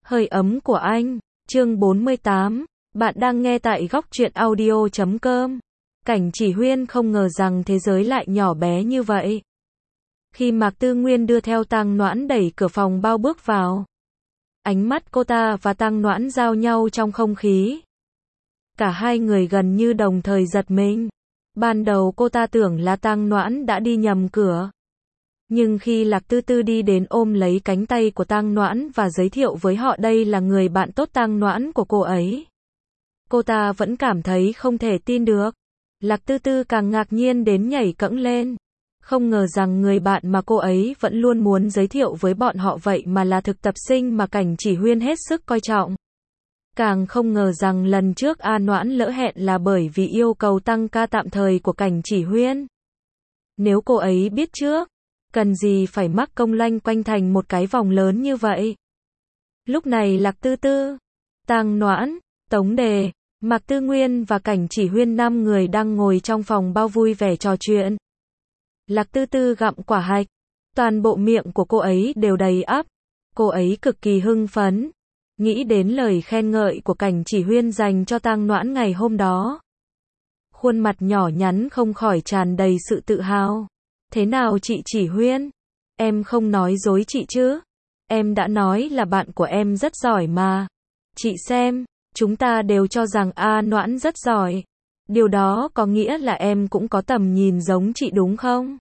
Hơi ấm của anh, chương 48, bạn đang nghe tại góc truyện audio.com. Cảnh Chỉ Huyên không ngờ rằng thế giới lại nhỏ bé như vậy. Khi Mạc Tư Nguyên đưa theo Tang Noãn đẩy cửa phòng bao bước vào, ánh mắt cô ta và Tang Noãn giao nhau trong không khí. Cả hai người gần như đồng thời giật mình. Ban đầu cô ta tưởng là Tang Noãn đã đi nhầm cửa. Nhưng khi Lạc Tư Tư đi đến ôm lấy cánh tay của Tang Noãn và giới thiệu với họ đây là người bạn tốt Tang Noãn của cô ấy, cô ta vẫn cảm thấy không thể tin được. Lạc Tư Tư càng ngạc nhiên đến nhảy cẫng lên. Không ngờ rằng người bạn mà cô ấy vẫn luôn muốn giới thiệu với bọn họ vậy mà là thực tập sinh mà Cảnh Chỉ Huyên hết sức coi trọng. Càng không ngờ rằng lần trước A Noãn lỡ hẹn là bởi vì yêu cầu tăng ca tạm thời của Cảnh Chỉ Huyên. Nếu cô ấy biết trước, cần gì phải mắc công loanh quanh thành một cái vòng lớn như vậy. Lúc này Lạc Tư Tư, Tang Noãn, Tống Đề, Mạc Tư Nguyên và Cảnh Chỉ Huyên 5 người đang ngồi trong phòng bao vui vẻ trò chuyện. Lạc Tư Tư gặm quả hạch, toàn bộ miệng của cô ấy đều đầy ắp. Cô ấy cực kỳ hưng phấn, nghĩ đến lời khen ngợi của Cảnh Chỉ Huyên dành cho Tang Noãn ngày hôm đó. Khuôn mặt nhỏ nhắn không khỏi tràn đầy sự tự hào. Thế nào chị Chỉ Huyên? Em không nói dối chị chứ? Em đã nói là bạn của em rất giỏi mà. Chị xem, chúng ta đều cho rằng A Noãn rất giỏi. Điều đó có nghĩa là em cũng có tầm nhìn giống chị đúng không?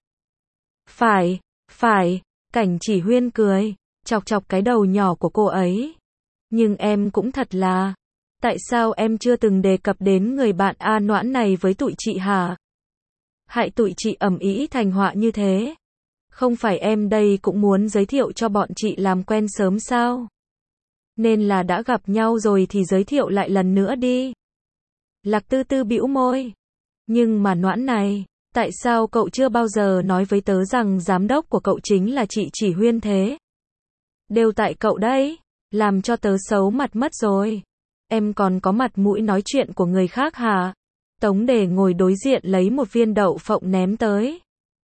Phải, Cảnh Chỉ Huyên cười, chọc chọc cái đầu nhỏ của cô ấy. Nhưng em cũng thật là, tại sao em chưa từng đề cập đến người bạn A Noãn này với tụi chị hả? Hại tụi chị ầm ĩ thành họa như thế. Không phải em đây cũng muốn giới thiệu cho bọn chị làm quen sớm sao? Nên là đã gặp nhau rồi thì giới thiệu lại lần nữa đi. Lạc Tư Tư bĩu môi. Nhưng mà Noãn này, tại sao cậu chưa bao giờ nói với tớ rằng giám đốc của cậu chính là chị Chỉ Huyên thế? Đều tại cậu đấy, làm cho tớ xấu mặt mất rồi. Em còn có mặt mũi nói chuyện của người khác hả? Tống Đề ngồi đối diện lấy một viên đậu phộng ném tới.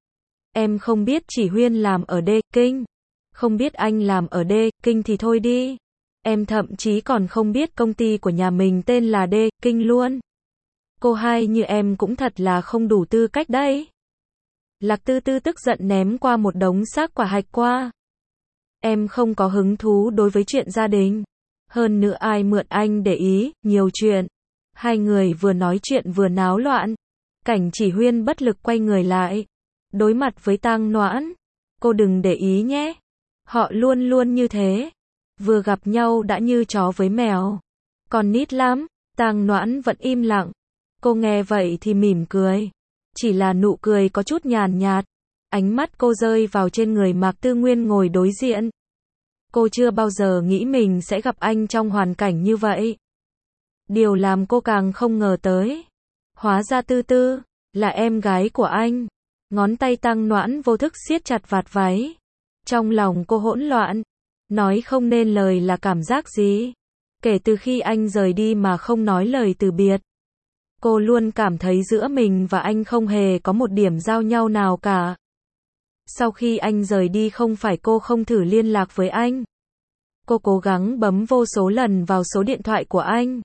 Em không biết Chỉ Huyên làm ở D Kinh, không biết anh làm ở D Kinh thì thôi đi. Em thậm chí còn không biết công ty của nhà mình tên là D Kinh luôn. Cô hai như em cũng thật là không đủ tư cách đấy. Lạc Tư Tư tức giận ném qua một đống xác quả hạch qua. Em không có hứng thú đối với chuyện gia đình. Hơn nữa ai mượn anh để ý, nhiều chuyện. Hai người vừa nói chuyện vừa náo loạn. Cảnh Chỉ Huyên bất lực quay người lại. Đối mặt với Tang Noãn. Cô đừng để ý nhé. Họ luôn luôn như thế. Vừa gặp nhau đã như chó với mèo. Còn nít lắm. Tang Noãn vẫn im lặng. Cô nghe vậy thì mỉm cười. Chỉ là nụ cười có chút nhàn nhạt. Ánh mắt cô rơi vào trên người Mạc Tư Nguyên ngồi đối diện. Cô chưa bao giờ nghĩ mình sẽ gặp anh trong hoàn cảnh như vậy. Điều làm cô càng không ngờ tới. Hóa ra Tư Tư là em gái của anh. Ngón tay Tang Noãn vô thức siết chặt vạt váy. Trong lòng cô hỗn loạn. Nói không nên lời là cảm giác gì. Kể từ khi anh rời đi mà không nói lời từ biệt. Cô luôn cảm thấy giữa mình và anh không hề có một điểm giao nhau nào cả. Sau khi anh rời đi không phải cô không thử liên lạc với anh. Cô cố gắng bấm vô số lần vào số điện thoại của anh.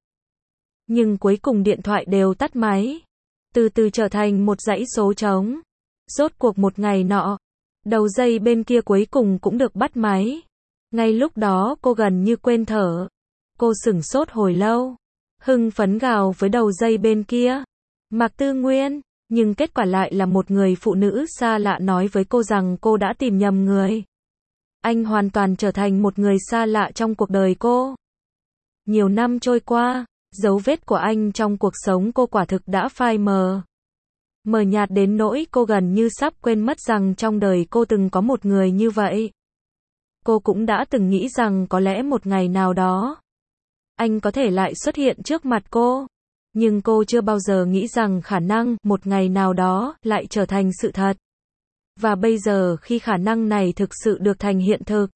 Nhưng cuối cùng điện thoại đều tắt máy. Từ từ trở thành một dãy số trống. Rốt cuộc một ngày nọ, đầu dây bên kia cuối cùng cũng được bắt máy. Ngay lúc đó cô gần như quên thở. Cô sửng sốt hồi lâu. Hưng phấn gào với đầu dây bên kia. Mạc Tư Nguyên. Nhưng kết quả lại là một người phụ nữ xa lạ nói với cô rằng cô đã tìm nhầm người. Anh hoàn toàn trở thành một người xa lạ trong cuộc đời cô. Nhiều năm trôi qua, dấu vết của anh trong cuộc sống cô quả thực đã phai mờ. Mờ nhạt đến nỗi cô gần như sắp quên mất rằng trong đời cô từng có một người như vậy. Cô cũng đã từng nghĩ rằng có lẽ một ngày nào đó, anh có thể lại xuất hiện trước mặt cô. Nhưng cô chưa bao giờ nghĩ rằng khả năng một ngày nào đó lại trở thành sự thật. Và bây giờ khi khả năng này thực sự được thành hiện thực,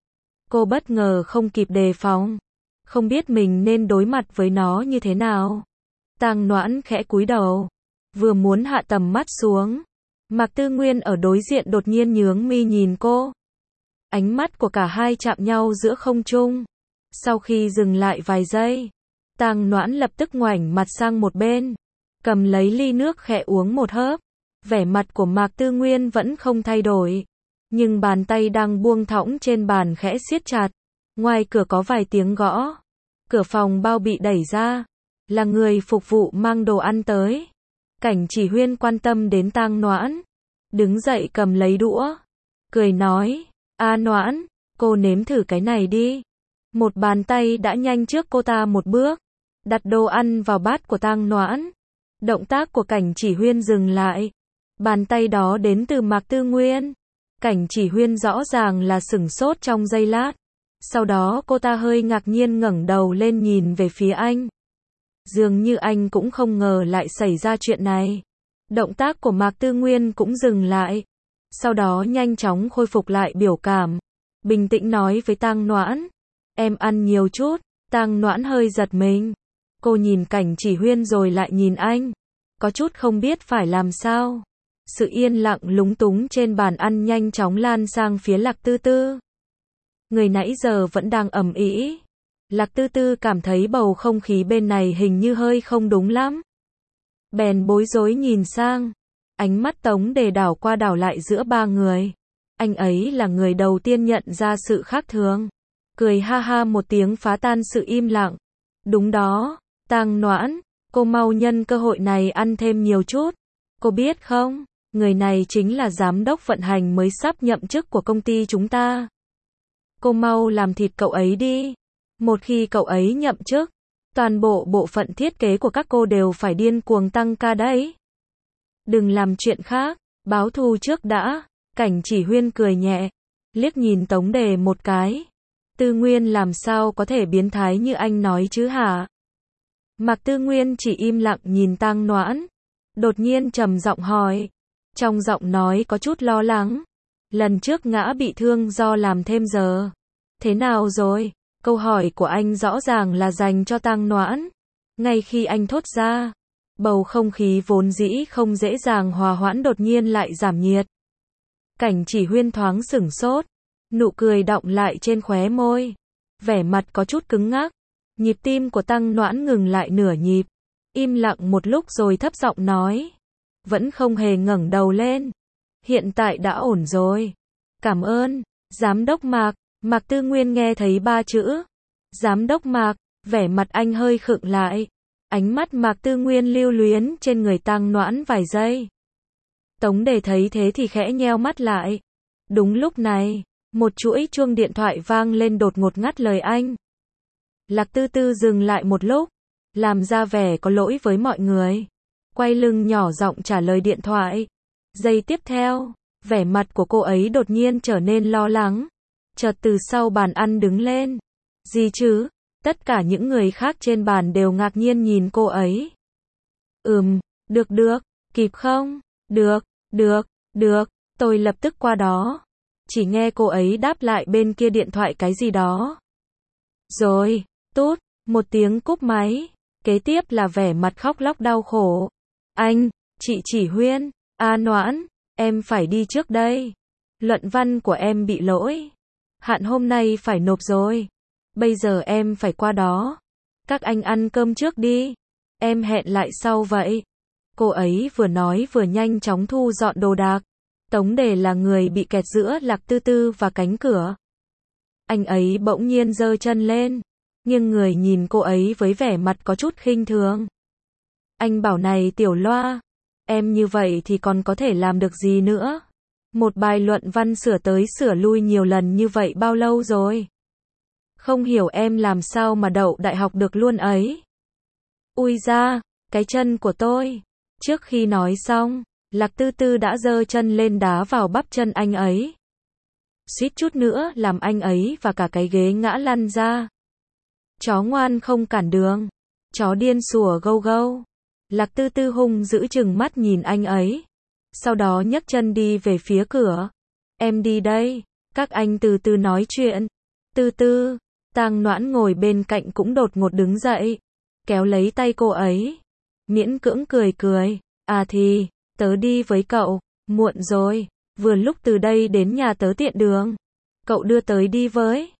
cô bất ngờ không kịp đề phòng, không biết mình nên đối mặt với nó như thế nào. Tang Noãn khẽ cúi đầu, vừa muốn hạ tầm mắt xuống, Mạc Tư Nguyên ở đối diện đột nhiên nhướng mi nhìn cô. Ánh mắt của cả hai chạm nhau giữa không trung. Sau khi dừng lại vài giây, Tang Noãn lập tức ngoảnh mặt sang một bên, cầm lấy ly nước khẽ uống một hớp. Vẻ mặt của Mạc Tư Nguyên vẫn không thay đổi, nhưng bàn tay đang buông thõng trên bàn khẽ siết chặt. Ngoài cửa có vài tiếng gõ. Cửa phòng bao bị đẩy ra, là người phục vụ mang đồ ăn tới. Cảnh Chỉ Huyên quan tâm đến Tang Noãn, đứng dậy cầm lấy đũa, cười nói, "A Noãn, cô nếm thử cái này đi." Một bàn tay đã nhanh trước cô ta một bước, đặt đồ ăn vào bát của Tang Noãn. Động tác của Cảnh Chỉ Huyên dừng lại. Bàn tay đó đến từ Mạc Tư Nguyên. Cảnh Chỉ Huyên rõ ràng là sửng sốt trong giây lát. Sau đó cô ta hơi ngạc nhiên ngẩng đầu lên nhìn về phía anh. Dường như anh cũng không ngờ lại xảy ra chuyện này. Động tác của Mạc Tư Nguyên cũng dừng lại. Sau đó nhanh chóng khôi phục lại biểu cảm. Bình tĩnh nói với Tang Noãn, "Em ăn nhiều chút." Tang Noãn hơi giật mình. Cô nhìn Cảnh Chỉ Huyên rồi lại nhìn anh. Có chút không biết phải làm sao. Sự yên lặng lúng túng trên bàn ăn nhanh chóng lan sang phía Lạc Tư Tư. Người nãy giờ vẫn đang ầm ĩ. Lạc Tư Tư cảm thấy bầu không khí bên này hình như hơi không đúng lắm. Bèn bối rối nhìn sang. Ánh mắt Tống Đề đảo qua đảo lại giữa ba người. Anh ấy là người đầu tiên nhận ra sự khác thường. Cười ha ha một tiếng phá tan sự im lặng. "Đúng đó, Tang Noãn, cô mau nhân cơ hội này ăn thêm nhiều chút. Cô biết không, người này chính là giám đốc vận hành mới sắp nhậm chức của công ty chúng ta. Cô mau làm thịt cậu ấy đi. Một khi cậu ấy nhậm chức, toàn bộ bộ phận thiết kế của các cô đều phải điên cuồng tăng ca đấy. Đừng làm chuyện khác, báo thù trước đã." Cảnh Chỉ Huyên cười nhẹ, liếc nhìn Tống Đề một cái. "Tư Nguyên làm sao có thể biến thái như anh nói chứ hả?" Mạc Tư Nguyên chỉ im lặng nhìn Tang Noãn, đột nhiên trầm giọng hỏi, trong giọng nói có chút lo lắng, "Lần trước ngã bị thương do làm thêm giờ, thế nào rồi?" Câu hỏi của anh rõ ràng là dành cho Tang Noãn. Ngay khi anh thốt ra, bầu không khí vốn dĩ không dễ dàng hòa hoãn đột nhiên lại giảm nhiệt. Cảnh Chỉ Huyên thoáng sửng sốt, nụ cười đọng lại trên khóe môi, vẻ mặt có chút cứng ngắc. Nhịp tim của Tang Noãn ngừng lại nửa nhịp, im lặng một lúc rồi thấp giọng nói, vẫn không hề ngẩng đầu lên, "Hiện tại đã ổn rồi. Cảm ơn, Giám đốc Mạc." Mạc Tư Nguyên nghe thấy ba chữ Giám đốc Mạc, vẻ mặt anh hơi khựng lại. Ánh mắt Mạc Tư Nguyên lưu luyến trên người Tang Noãn vài giây. Tống Đề thấy thế thì khẽ nheo mắt lại. Đúng lúc này, một chuỗi chuông điện thoại vang lên đột ngột ngắt lời anh. Lạc Tư Tư dừng lại một lúc, làm ra vẻ có lỗi với mọi người, quay lưng nhỏ giọng trả lời điện thoại. Giây tiếp theo, vẻ mặt của cô ấy đột nhiên trở nên lo lắng, chợt từ sau bàn ăn đứng lên. "Gì chứ?" Tất cả những người khác trên bàn đều ngạc nhiên nhìn cô ấy. Được, kịp không?" Được, tôi lập tức qua đó." Chỉ nghe cô ấy đáp lại bên kia điện thoại cái gì đó. Rồi, tút, một tiếng cúp máy, kế tiếp là vẻ mặt khóc lóc đau khổ. "Anh, chị Chỉ Huyên, A Noãn, em phải đi trước đây. Luận văn của em bị lỗi. Hạn hôm nay phải nộp rồi. Bây giờ em phải qua đó. Các anh ăn cơm trước đi. Em hẹn lại sau vậy." Cô ấy vừa nói vừa nhanh chóng thu dọn đồ đạc. Tống Đề là người bị kẹt giữa Lạc Tư Tư và cánh cửa. Anh ấy bỗng nhiên giơ chân lên, nghiêng người nhìn cô ấy với vẻ mặt có chút khinh thường. "Anh bảo này Tiểu Loa, em như vậy thì còn có thể làm được gì nữa? Một bài luận văn sửa tới sửa lui nhiều lần như vậy bao lâu rồi? Không hiểu em làm sao mà đậu đại học được luôn ấy." "Ui da, cái chân của tôi." Trước khi nói xong, Lạc Tư Tư đã giơ chân lên đá vào bắp chân anh ấy. Suýt chút nữa làm anh ấy và cả cái ghế ngã lăn ra. "Chó ngoan không cản đường, chó điên sủa gâu gâu." Lạc Tư Tư hung dữ trừng mắt nhìn anh ấy. Sau đó nhấc chân đi về phía cửa. "Em đi đây, các anh từ từ nói chuyện." "Tư Tư." Tang Noãn ngồi bên cạnh cũng đột ngột đứng dậy, kéo lấy tay cô ấy, miễn cưỡng cười. "À thì, tớ đi với cậu, muộn rồi, vừa lúc từ đây đến nhà tớ tiện đường. Cậu đưa tới đi với."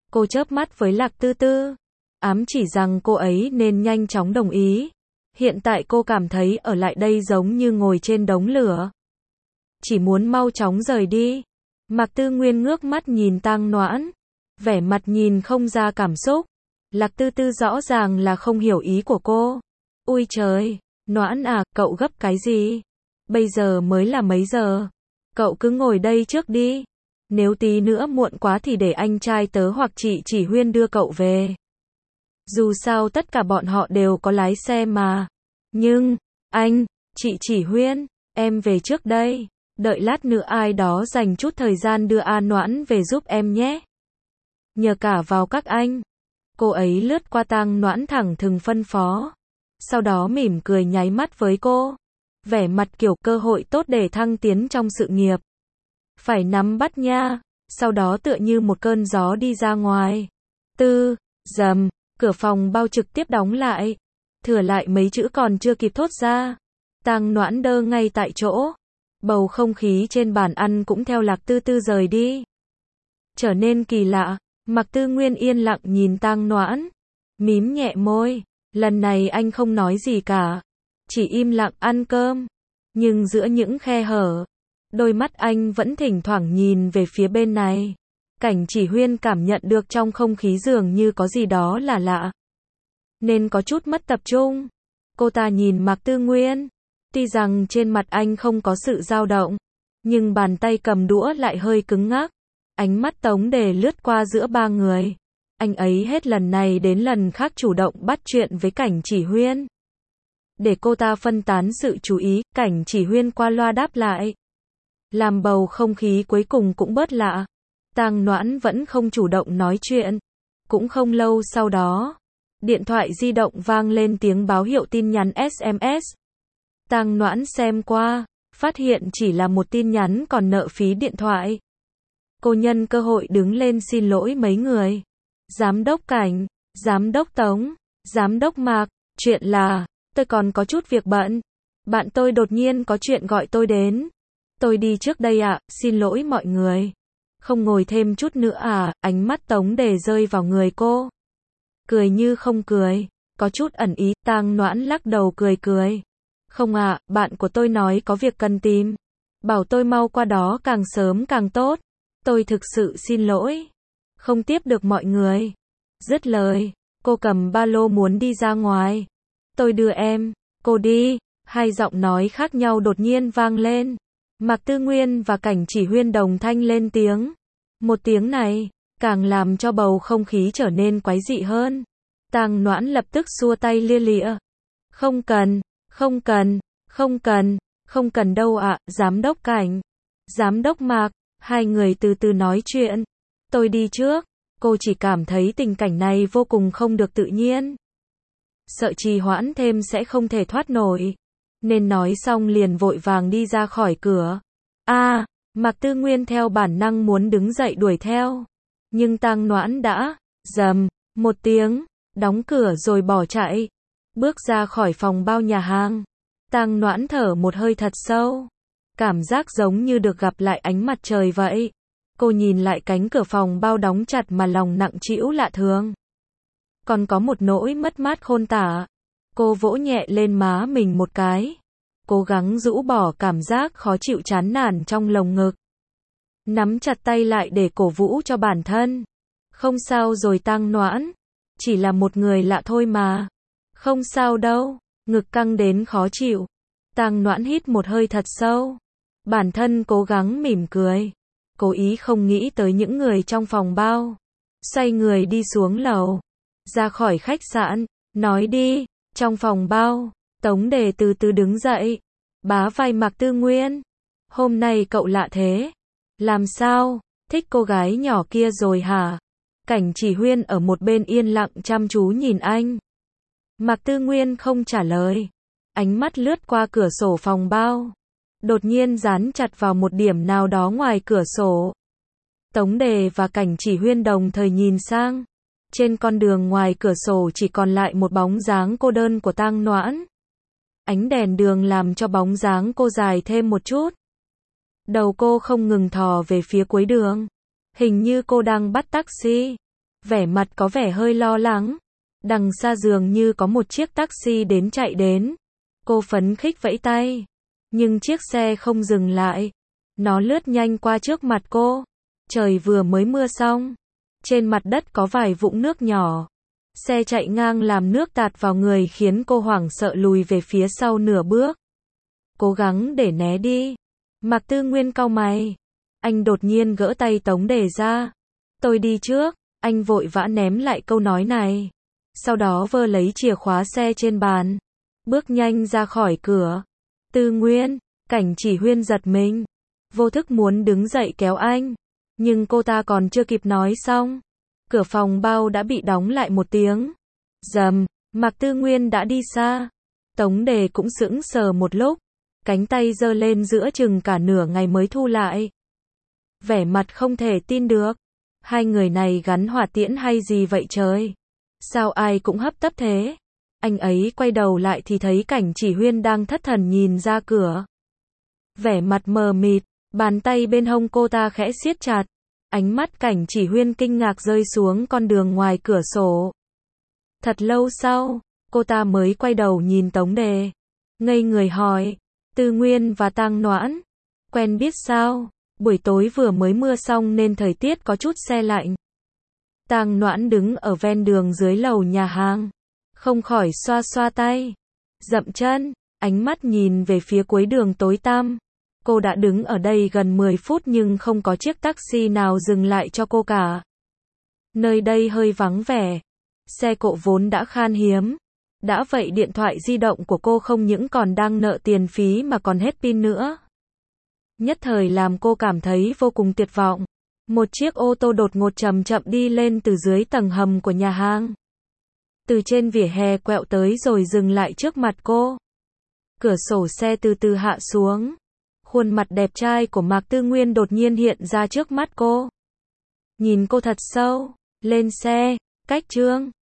Cô chớp mắt với Lạc Tư Tư, ám chỉ rằng cô ấy nên nhanh chóng đồng ý. Hiện tại cô cảm thấy ở lại đây giống như ngồi trên đống lửa. Chỉ muốn mau chóng rời đi. Mạc Tư Nguyên ngước mắt nhìn Tang Noãn, vẻ mặt nhìn không ra cảm xúc. Lạc Tư Tư rõ ràng là không hiểu ý của cô. Ui trời, Noãn à, cậu gấp cái gì? Bây giờ mới là mấy giờ? Cậu cứ ngồi đây trước đi. Nếu tí nữa muộn quá thì để anh trai tớ hoặc chị Chỉ Huyên đưa cậu về. Dù sao tất cả bọn họ đều có lái xe mà. Nhưng, anh, chị Chỉ Huyên, em về trước đây. Đợi lát nữa ai đó dành chút thời gian đưa A Noãn về giúp em nhé. Nhờ cả vào các anh. Cô ấy lướt qua Tang Noãn thẳng thừng phân phó. Sau đó mỉm cười nháy mắt với cô. Vẻ mặt kiểu cơ hội tốt để thăng tiến trong sự nghiệp. Phải nắm bắt nha. Sau đó tựa như một cơn gió đi ra ngoài. Dầm, cửa phòng bao trực tiếp đóng lại. Thừa lại mấy chữ còn chưa kịp thốt ra. Tang Noãn đơ ngay tại chỗ. Bầu không khí trên bàn ăn cũng theo Lạc Tư Tư rời đi. Trở nên kỳ lạ. Mạc Tư Nguyên yên lặng nhìn Tang Noãn. Mím nhẹ môi. Lần này anh không nói gì cả. Chỉ im lặng ăn cơm. Nhưng giữa những khe hở, đôi mắt anh vẫn thỉnh thoảng nhìn về phía bên này. Cảnh Chỉ Huyên cảm nhận được trong không khí dường như có gì đó là lạ. Nên có chút mất tập trung. Cô ta nhìn Mạc Tư Nguyên. Tuy rằng trên mặt anh không có sự dao động, nhưng bàn tay cầm đũa lại hơi cứng ngắc. Ánh mắt Tống Đề lướt qua giữa ba người. Anh ấy hết lần này đến lần khác chủ động bắt chuyện với Cảnh Chỉ Huyên. Để cô ta phân tán sự chú ý, Cảnh Chỉ Huyên qua loa đáp lại. Làm bầu không khí cuối cùng cũng bớt lạ. Tang Noãn vẫn không chủ động nói chuyện. Cũng không lâu sau đó, điện thoại di động vang lên tiếng báo hiệu tin nhắn SMS. Tang Noãn xem qua, phát hiện chỉ là một tin nhắn còn nợ phí điện thoại. Cô nhân cơ hội đứng lên xin lỗi mấy người. Giám đốc Cảnh, Giám đốc Tống, Giám đốc Mạc, chuyện là, tôi còn có chút việc bận. Bạn tôi đột nhiên có chuyện gọi tôi đến. Tôi đi trước đây ạ, xin lỗi mọi người. Không ngồi thêm chút nữa à, ánh mắt Tống Đề rơi vào người cô. Cười như không cười, có chút ẩn ý, Tang Noãn lắc đầu cười cười. Không ạ, bạn của tôi nói có việc cần tìm. Bảo tôi mau qua đó càng sớm càng tốt. Tôi thực sự xin lỗi. Không tiếp được mọi người. Dứt lời, cô cầm ba lô muốn đi ra ngoài. Tôi đưa em, cô đi. Hai giọng nói khác nhau đột nhiên vang lên. Mạc Tư Nguyên và Cảnh Chỉ Huyên đồng thanh lên tiếng. Một tiếng này, càng làm cho bầu không khí trở nên quái dị hơn. Tang Noãn lập tức xua tay lia lịa. Không cần, không cần, không cần, không cần đâu ạ, Giám đốc Cảnh. Giám đốc Mạc, hai người từ từ nói chuyện. Tôi đi trước. Cô chỉ cảm thấy tình cảnh này vô cùng không được tự nhiên. Sợ trì hoãn thêm sẽ không thể thoát nổi. Nên nói xong liền vội vàng đi ra khỏi cửa. Mạc Tư Nguyên theo bản năng muốn đứng dậy đuổi theo. Nhưng Tang Noãn đã, rầm, một tiếng, đóng cửa rồi bỏ chạy. Bước ra khỏi phòng bao nhà hàng. Tang Noãn thở một hơi thật sâu. Cảm giác giống như được gặp lại ánh mặt trời vậy. Cô nhìn lại cánh cửa phòng bao đóng chặt mà lòng nặng trĩu lạ thường. Còn có một nỗi mất mát khôn tả. Cô vỗ nhẹ lên má mình một cái. Cố gắng rũ bỏ cảm giác khó chịu chán nản trong lồng ngực. Nắm chặt tay lại để cổ vũ cho bản thân. Không sao rồi Tang Noãn. Chỉ là một người lạ thôi mà. Không sao đâu. Ngực căng đến khó chịu. Tang Noãn hít một hơi thật sâu. Bản thân cố gắng mỉm cười. Cố ý không nghĩ tới những người trong phòng bao. Xoay người đi xuống lầu. Ra khỏi khách sạn. Nói đi. Trong phòng bao. Tống Đề từ từ đứng dậy. Bá vai Mạc Tư Nguyên. Hôm nay cậu lạ thế. Làm sao? Thích cô gái nhỏ kia rồi hả? Cảnh Chỉ Huyên ở một bên yên lặng chăm chú nhìn anh. Mạc Tư Nguyên không trả lời. Ánh mắt lướt qua cửa sổ phòng bao. Đột nhiên dán chặt vào một điểm nào đó ngoài cửa sổ. Tống Đề và Cảnh Chỉ Huyên đồng thời nhìn sang. Trên con đường ngoài cửa sổ chỉ còn lại một bóng dáng cô đơn của Tang Noãn. Ánh đèn đường làm cho bóng dáng cô dài thêm một chút. Đầu cô không ngừng thò về phía cuối đường. Hình như cô đang bắt taxi. vẻ mặt có vẻ hơi lo lắng. Đằng xa dường như có một chiếc taxi đến chạy đến. Cô phấn khích vẫy tay. Nhưng chiếc xe không dừng lại. Nó lướt nhanh qua trước mặt cô. Trời vừa mới mưa xong. Trên mặt đất có vài vũng nước nhỏ. Xe chạy ngang làm nước tạt vào người khiến cô hoảng sợ lùi về phía sau nửa bước. Cố gắng để né đi. Mạc Tư Nguyên cau mày. Anh đột nhiên gỡ tay Tống Đề ra. Tôi đi trước. Anh vội vã ném lại câu nói này. Sau đó vơ lấy chìa khóa xe trên bàn. Bước nhanh ra khỏi cửa. Tư Nguyên, Cảnh Chỉ Huyên giật mình. Vô thức muốn đứng dậy kéo anh. Nhưng cô ta còn chưa kịp nói xong. Cửa phòng bao đã bị đóng lại một tiếng. Rầm, Mạc Tư Nguyên đã đi xa. Tống Đề cũng sững sờ một lúc. Cánh tay giơ lên giữa chừng cả nửa ngày mới thu lại. Vẻ mặt không thể tin được. Hai người này gắn hỏa tiễn hay gì vậy trời? Sao ai cũng hấp tấp thế? Anh ấy quay đầu lại thì thấy Cảnh Chỉ Huyên đang thất thần nhìn ra cửa. Vẻ mặt mờ mịt, bàn tay bên hông cô ta khẽ siết chặt. Ánh mắt Cảnh Chỉ Huyên kinh ngạc rơi xuống con đường ngoài cửa sổ. Thật lâu sau, cô ta mới quay đầu nhìn Tống Đề. Ngây người hỏi, Tư Nguyên và Tang Noãn, quen biết sao? Buổi tối vừa mới mưa xong nên thời tiết có chút se lạnh. Tang Noãn đứng ở ven đường dưới lầu nhà hàng. Không khỏi xoa xoa tay. Dậm chân, ánh mắt nhìn về phía cuối đường tối tăm. Cô đã đứng ở đây gần 10 phút nhưng không có chiếc taxi nào dừng lại cho cô cả. Nơi đây hơi vắng vẻ. Xe cộ vốn đã khan hiếm. Đã vậy điện thoại di động của cô không những còn đang nợ tiền phí mà còn hết pin nữa. Nhất thời làm cô cảm thấy vô cùng tuyệt vọng. Một chiếc ô tô đột ngột chậm chậm đi lên từ dưới tầng hầm của nhà hàng. Từ trên vỉa hè quẹo tới rồi dừng lại trước mặt cô. Cửa sổ xe từ từ hạ xuống. Khuôn mặt đẹp trai của Mạc Tư Nguyên đột nhiên hiện ra trước mắt cô. Nhìn cô thật sâu. Lên xe, Cách Trương.